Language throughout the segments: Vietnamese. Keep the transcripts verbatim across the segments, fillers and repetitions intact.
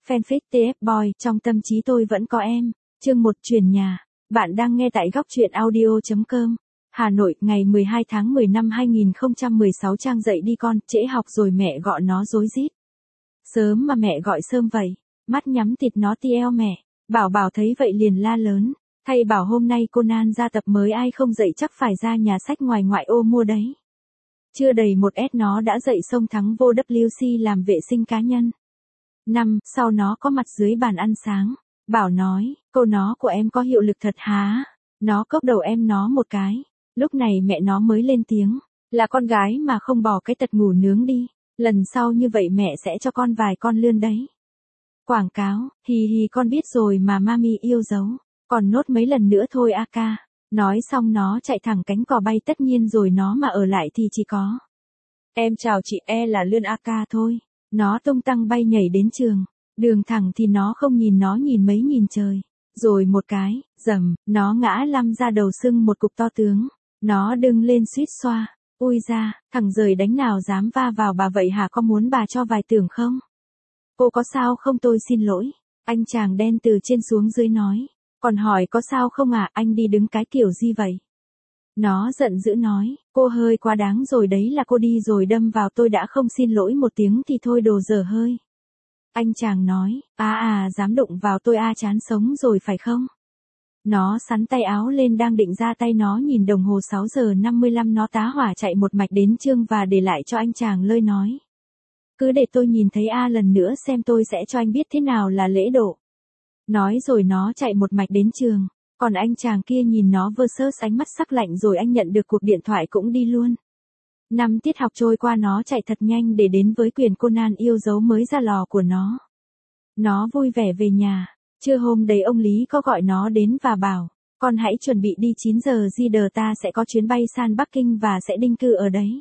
Fanpage tê ép Boy, trong tâm trí tôi vẫn có em. Chương một chuyển nhà. Bạn đang nghe tại góc truyện audio chấm com. Hà Nội, ngày mười hai tháng mười năm hai nghìn không trăm mười sáu. Trang dậy đi con, trễ học rồi mẹ gọi nó rối rít. Sớm mà mẹ gọi sớm vậy. Mắt nhắm tịt nó ti eo mẹ. Bảo Bảo thấy vậy liền la lớn. Thầy bảo hôm nay Conan ra tập mới ai không dậy chắc phải ra nhà sách ngoài ngoại ô mua đấy. Chưa đầy một S nó đã dậy xông thắng vô W C làm vệ sinh cá nhân. Năm, sau nó có mặt dưới bàn ăn sáng. Bảo nói, câu nó của em có hiệu lực thật há. Nó cốc đầu em nó một cái. Lúc này mẹ nó mới lên tiếng. Là con gái mà không bỏ cái tật ngủ nướng đi. Lần sau như vậy mẹ sẽ cho con vài con lươn đấy. Quảng cáo, hì hì con biết rồi mà mami yêu dấu. Còn nốt mấy lần nữa thôi a ca. Nói xong nó chạy thẳng cánh cò bay tất nhiên rồi nó mà ở lại thì chỉ có. Em chào chị e là lươn a ca thôi. Nó tung tăng bay nhảy đến trường. Đường thẳng thì nó không nhìn nó nhìn mấy nhìn trời. Rồi một cái, dầm, nó ngã lăn ra đầu sưng một cục to tướng. Nó đứng lên suýt xoa. Ui ra, thằng rời đánh nào dám va vào bà vậy hả, có muốn bà cho vài tưởng không? Cô có sao không tôi xin lỗi. Anh chàng đen từ trên xuống dưới nói. Còn hỏi có sao không à, anh đi đứng cái kiểu gì vậy? Nó giận dữ nói, cô hơi quá đáng rồi đấy, là cô đi rồi đâm vào tôi đã không xin lỗi một tiếng thì thôi đồ dở hơi. Anh chàng nói, à à dám đụng vào tôi a chán sống rồi phải không? Nó sắn tay áo lên đang định ra tay nó nhìn đồng hồ sáu giờ năm mươi lăm nó tá hỏa chạy một mạch đến trường và để lại cho anh chàng lơi nói. Cứ để tôi nhìn thấy a lần nữa xem tôi sẽ cho anh biết thế nào là lễ độ. Nói rồi nó chạy một mạch đến trường. Còn anh chàng kia nhìn nó versus ánh mắt sắc lạnh rồi anh nhận được cuộc điện thoại cũng đi luôn. Năm tiết học trôi qua nó chạy thật nhanh để đến với quyền Conan yêu dấu mới ra lò của nó. Nó vui vẻ về nhà. Trưa hôm đấy ông Lý có gọi nó đến và bảo, con hãy chuẩn bị đi chín giờ di đờ ta sẽ có chuyến bay sang Bắc Kinh và sẽ định cư ở đấy.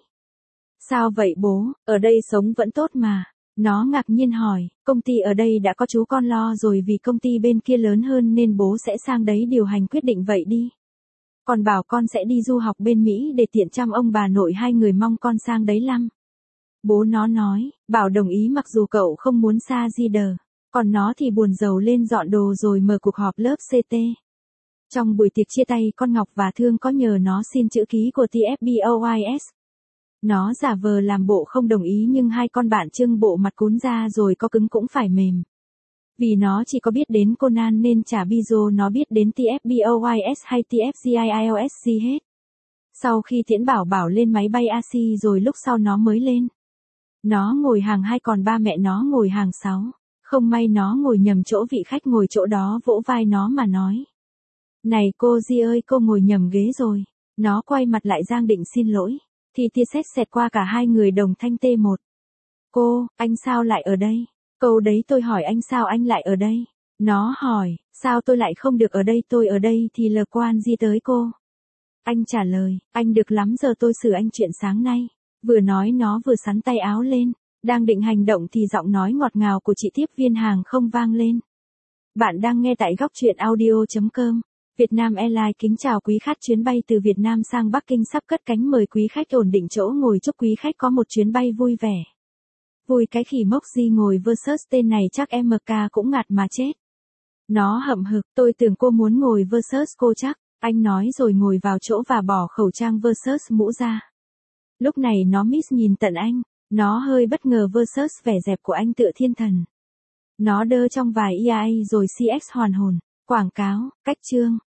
Sao vậy bố, ở đây sống vẫn tốt mà. Nó ngạc nhiên hỏi, công ty ở đây đã có chú con lo rồi vì công ty bên kia lớn hơn nên bố sẽ sang đấy điều hành quyết định vậy đi. Còn bảo con sẽ đi du học bên Mỹ để tiện chăm ông bà nội hai người mong con sang đấy lắm. Bố nó nói, bảo đồng ý mặc dù cậu không muốn xa di đờ. Còn nó thì buồn rầu lên dọn đồ rồi mở cuộc họp lớp xê tê. Trong buổi tiệc chia tay con Ngọc và Thương có nhờ nó xin chữ ký của tê ép Boys. Nó giả vờ làm bộ không đồng ý nhưng hai con bạn trưng bộ mặt cún ra rồi có cứng cũng phải mềm. Vì nó chỉ có biết đến Conan nên chả bizo nó biết đến tê ép Boys hay tê ép giilsc hết. Sau khi Tiễn Bảo Bảo lên máy bay a xê rồi lúc sau nó mới lên. Nó ngồi hàng hai còn ba mẹ nó ngồi hàng sáu. Không may nó ngồi nhầm chỗ vị khách ngồi chỗ đó vỗ vai nó mà nói. Này cô Di ơi cô ngồi nhầm ghế rồi. Nó quay mặt lại Giang định xin lỗi. Thì tia sét xẹt qua cả hai người đồng thanh tê một. Cô, anh sao lại ở đây? Câu đấy tôi hỏi anh sao anh lại ở đây? Nó hỏi, sao tôi lại không được ở đây, tôi ở đây thì lờ quan gì tới cô? Anh trả lời, anh được lắm giờ tôi xử anh chuyện sáng nay. Vừa nói nó vừa sắn tay áo lên. Đang định hành động thì giọng nói ngọt ngào của chị tiếp viên hàng không vang lên. Bạn đang nghe tại góc truyện audio chấm com. Vietnam Airlines kính chào quý khách, chuyến bay từ Việt Nam sang Bắc Kinh sắp cất cánh, mời quý khách ổn định chỗ ngồi, chúc quý khách có một chuyến bay vui vẻ. Vui cái khỉ mốc Di ngồi versus tên này chắc em ca cũng ngạt mà chết. Nó hậm hực, tôi tưởng cô muốn ngồi versus cô chắc. Anh nói rồi ngồi vào chỗ và bỏ khẩu trang versus mũ ra. Lúc này nó miss nhìn tận anh. Nó hơi bất ngờ versus vẻ dẹp của anh tựa thiên thần. Nó đơ trong vài e i a rồi xê ích hoàn hồn. Quảng cáo, cách chương,